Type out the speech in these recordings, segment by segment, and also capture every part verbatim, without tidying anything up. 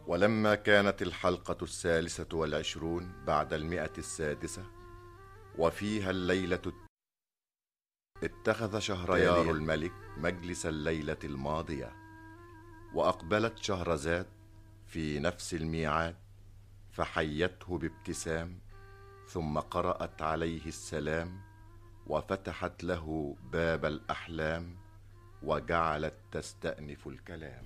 ولما كانت الحلقة الثالثة والعشرون بعد المئة السادسة وفيها الليلة اتخذ شهريار الملك مجلس الليلة الماضية، وأقبلت شهرزاد في نفس الميعاد فحيته بابتسام، ثم قرأت عليه السلام وفتحت له باب الأحلام وجعلت تستأنف الكلام.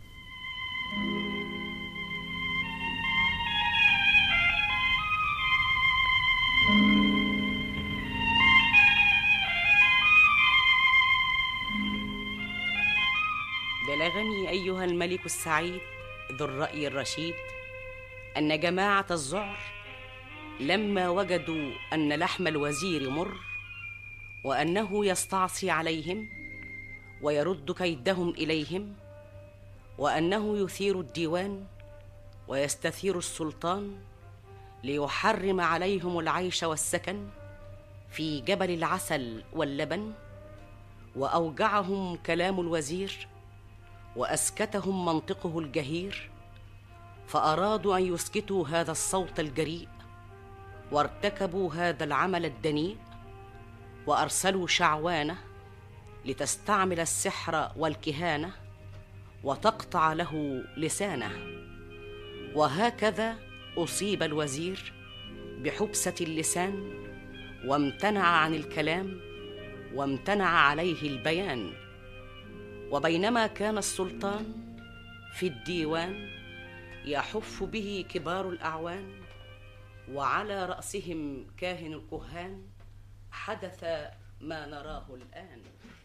بلغني أيها الملك السعيد ذو الرأي الرشيد أن جماعة الذعر لما وجدوا أن لحم الوزير مر، وأنه يستعصي عليهم ويرد كيدهم إليهم، وأنه يثير الديوان ويستثير السلطان ليحرم عليهم العيش والسكن في جبل العسل واللبن، وأوجعهم كلام الوزير وأسكتهم منطقه الجهير، فأرادوا أن يسكتوا هذا الصوت الجريء، وارتكبوا هذا العمل الدنيء، وأرسلوا شعوانة لتستعمل السحر والكهانة وتقطع له لسانه. وهكذا أصيب الوزير بحبسة اللسان، وامتنع عن الكلام وامتنع عليه البيان. وبينما كان السلطان في الديوان يحف به كبار الأعوان، وعلى رأسهم كاهن الكهان، حدث ما نراه الآن.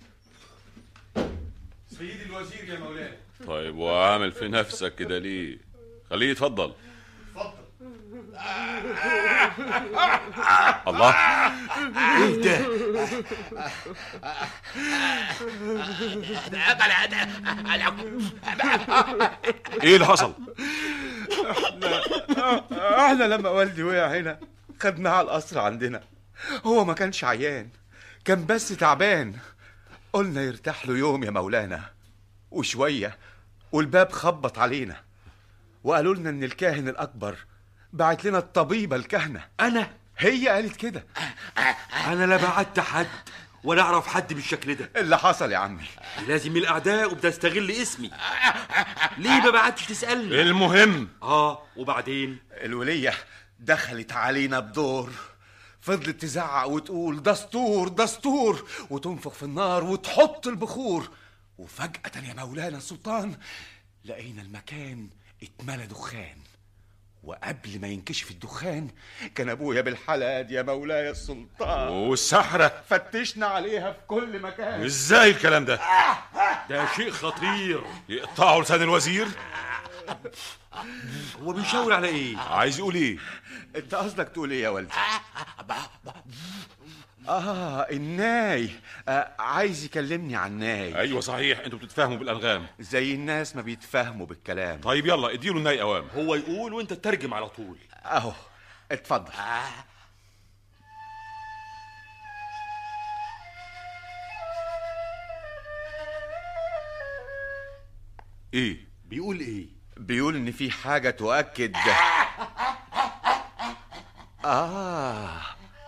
سيدي الوزير يا مولانا. طيب وعامل في نفسك كده ليه؟ خليه يتفضل. اتفضل. الله، ايه ده؟ ايه اللي حصل؟ احنا احنا لما والدي وقع هنا خدناه على القصر عندنا. هو ما كانش عيان، كان بس تعبان. قلنا يرتاح له يوم يا مولانا، وشوية والباب خبط علينا وقالوا لنا ان الكاهن الاكبر بعت لنا الطبيبة الكهنة. انا هي قالت كده. انا لا بعت حد ولا اعرف حد بالشكل ده. اللي حصل يا عمي لازم الاعداء وبتستغل اسمي. ليه ما بعتش تسألني؟ المهم اه وبعدين الولية دخلت علينا بدور، فضلت تزعق وتقول دستور دستور، وتنفخ في النار وتحط البخور. وفجأة يا مولانا السلطان لقينا المكان اتملى دخان، وقبل ما ينكشف الدخان كان ابويا بالحلاد يا مولاي السلطان. والسحرة فتشنا عليها في كل مكان. ازاي الكلام ده؟ ده شيء خطير. يقطعوا لسان الوزير؟ هو بيشاور على ايه؟ عايز يقول ايه؟ انت قصدك تقول ايه يا والدي؟ اه الناي. آه عايز يكلمني عن الناي. ايوه صحيح، انتوا بتتفاهموا بالانغام زي الناس ما بيتفاهموا بالكلام. طيب يلا اديله الناي اوامر. هو يقول وانت تترجم على طول. اهو اتفضل. ايه بيقول ايه؟ بيقول ان في حاجة تؤكد. اه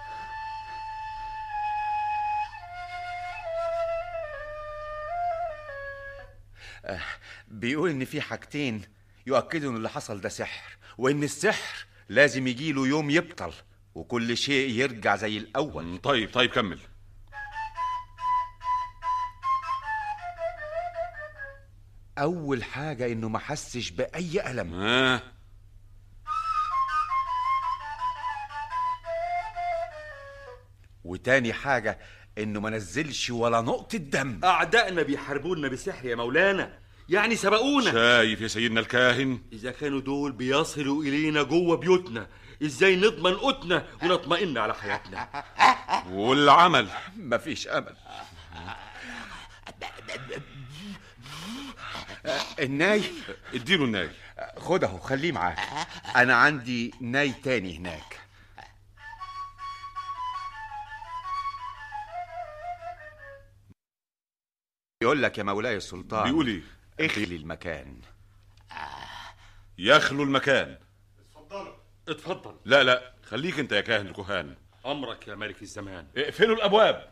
بيقول ان في حاجتين يؤكدوا ان اللي حصل ده سحر، وان السحر لازم يجيله يوم يبطل وكل شيء يرجع زي الاول. طيب طيب كمل. اول حاجة انه ما حسش باي الم. آه. وتاني حاجة انه ما نزلش ولا نقطة دم. اعدائنا بيحاربونا بسحر يا مولانا، يعني سبقونا. شايف يا سيدنا الكاهن؟ اذا كانوا دول بيصلوا الينا جوه بيوتنا، ازاي نضمن قوتنا ونطمئن على حياتنا؟ والعمل مفيش امل. الناي اديله الناي. خد اهو خليه معاك. انا عندي ناي تاني هناك. يقول لك يا مولاي السلطان. بيقول ايه؟ اخلي المكان. يخلو المكان. اتفضلوا. اتفضل. لا لا، خليك انت يا كاهن الكهان. امرك يا ملك الزمان. اقفلوا الابواب.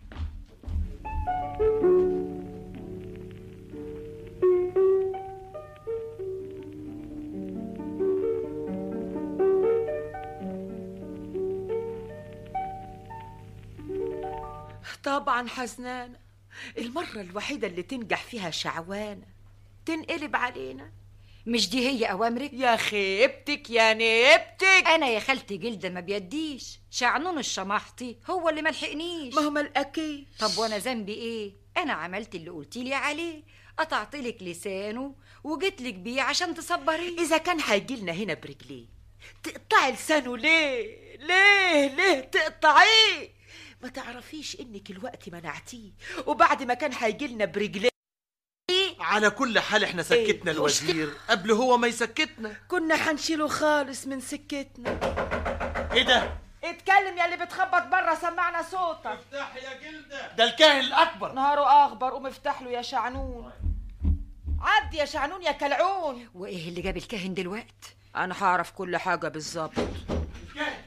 طبعا حزنانة، المرة الوحيدة اللي تنجح فيها شعوانة تنقلب علينا. مش دي هي أوامرك؟ يا خيبتك يا نيبتك. أنا يا خالتي جلدة ما بيديش، شعنون الشماحطي هو اللي ملحقنيش. ما هو ملقاكيش. طب وأنا ذنبي إيه؟ أنا عملت اللي قلتيلي عليه، قطعتلك لسانه وجيتلك بيه عشان تصبريه. إذا كان هيجيلنا هنا برجليه تقطعي لسانه ليه؟ ليه ليه تقطعيه؟ ما تعرفيش إنك الوقت منعتيه، وبعد ما كان هيجيلنا برجليه. على كل حال احنا سكتنا إيه؟ الوزير قبل هو ما يسكتنا. كنا هنشيله خالص من سكتنا. ايه ده؟ اتكلم يا اللي بتخبط بره، سمعنا صوتك. افتح يا جلدة. ده الكاهن الأكبر. نهاره أخبر، قوم افتح له يا شعنون. عدي يا شعنون يا كلعون. وإيه اللي جاب الكاهن دلوقت؟ أنا هعرف كل حاجة بالظبط. الكاهن.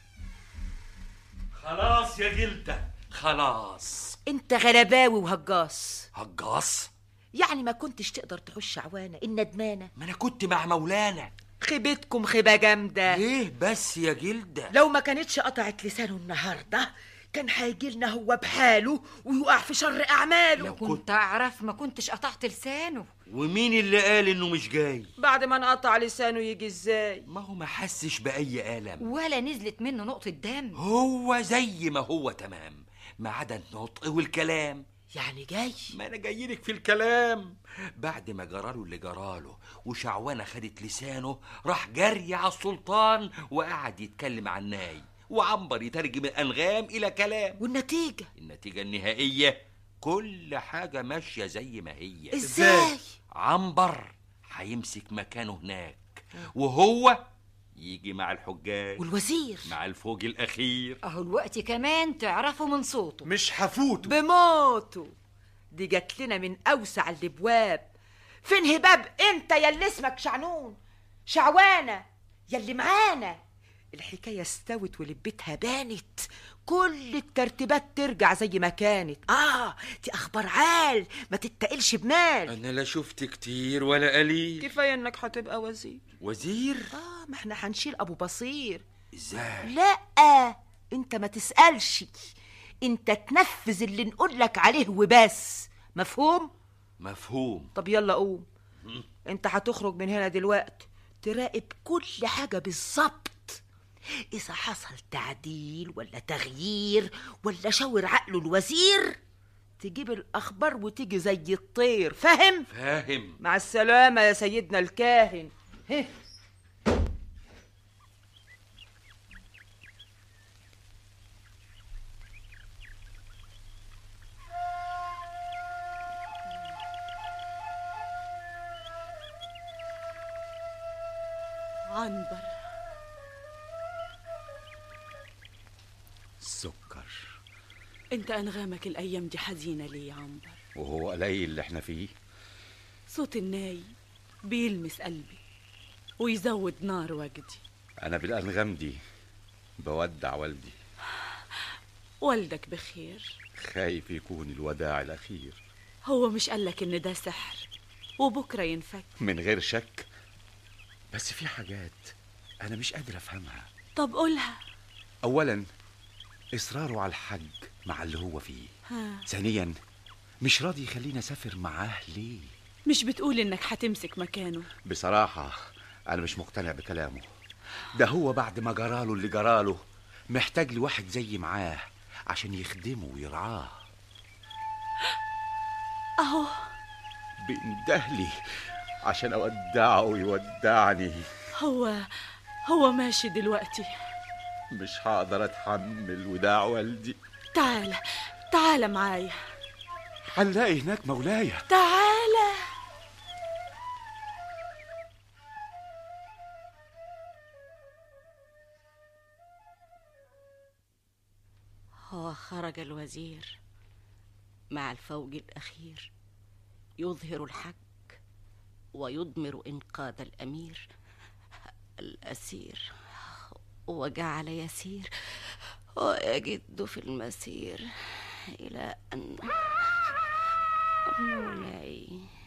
خلاص يا جلدة، خلاص. انت غلباوي وهجاص. هجاص؟ يعني ما كنتش تقدر تحوش شعوانة الندمانة؟ ما انا كنت مع مولانا. خيبتكم خيبة جامدة. ليه بس يا جلدة؟ لو ما كانتش قطعت لسانه النهاردة كان هيجيلنا هو بحاله ويقع في شر أعماله. لو كنت أعرف ما كنتش قطعت لسانه. ومين اللي قال انه مش جاي؟ بعد ما انقطع لسانه يجي ازاي؟ ما هو ما حسش بأي ألم ولا نزلت منه نقطة دم. هو زي ما هو تمام، ما عدا النطق والكلام. يعني جاي؟ ما انا جايلك في الكلام. بعد ما جراله اللي جراله وشعوانة خدت لسانه، راح جري على السلطان وقعد يتكلم عن ناي، وعنبر يترجم الأنغام إلى كلام. والنتيجة؟ النتيجة النهائية كل حاجة ماشية زي ما هي. ازاي؟ عنبر هيمسك مكانه هناك، وهو يجي مع الحجاج والوزير مع الفوج الأخير. أهو الوقت كمان تعرفوا من صوته. مش هفوته بموته. دي جات لنا من أوسع الابواب. فين هباب انت يا اللي اسمك شعنون؟ شعوانة يا اللي معانا. الحكاية استوت ولبتها بانت، كل الترتيبات ترجع زي ما كانت. اه دي اخبار عال ما تتقلش بمال. أنا لا شفت كتير ولا قليل. كفاية انك هتبقى وزير. وزير؟ اه ما احنا هنشيل ابو بصير. ازاي؟ لا انت ما تسألش، انت تنفذ اللي نقولك عليه وبس. مفهوم؟ مفهوم. طب يلا قوم. انت هتخرج من هنا دلوقتي تراقب كل حاجة بالظبط. إذا حصل تعديل ولا تغيير ولا شاور عقله الوزير تجيب الأخبار وتيجي زي الطير. فاهم؟ فاهم. مع السلامة يا سيدنا الكاهن. هه. عنبر. السكر. انت انغامك الايام دي حزينه ليه يا عنبر؟ وهو قليل اللي احنا فيه؟ صوت الناي بيلمس قلبي ويزود نار وجدي. انا بالانغام دي بودع والدي. والدك بخير؟ خايف يكون الوداع الاخير. هو مش قالك ان ده سحر وبكره ينفك؟ من غير شك، بس في حاجات انا مش قادر افهمها. طب قولها. اولا اصراره على الحج مع اللي هو فيه. ها. ثانيا مش راضي يخلينا اسافر معاه ليه؟ مش بتقول انك هتمسك مكانه؟ بصراحة انا مش مقتنع بكلامه ده. هو بعد ما جراله اللي جراله محتاج لواحد زي معاه عشان يخدمه ويرعاه. اهو بيندهلي عشان اودعه ويودعني. هو هو ماشي دلوقتي. مش هقدر اتحمل وداع والدي. تعال تعال معايا. هنلاقي هناك مولاي. تعال. هو خرج الوزير مع الفوج الأخير يظهر الحق ويضمر إنقاذ الأمير الأسير، وجعل يسير ويجد في المسير إلى أن مولاي.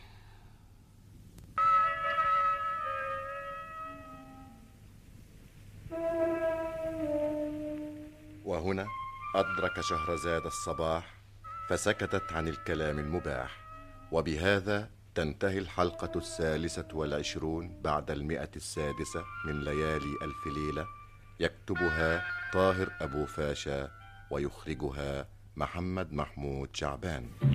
وهنا أدرك شهرزاد الصباح فسكتت عن الكلام المباح. وبهذا تنتهي الحلقة الثالثة والعشرون بعد المئة السادسة من ليالي ألف ليلة، يكتبها طاهر أبو فاشا ويخرجها محمد محمود شعبان.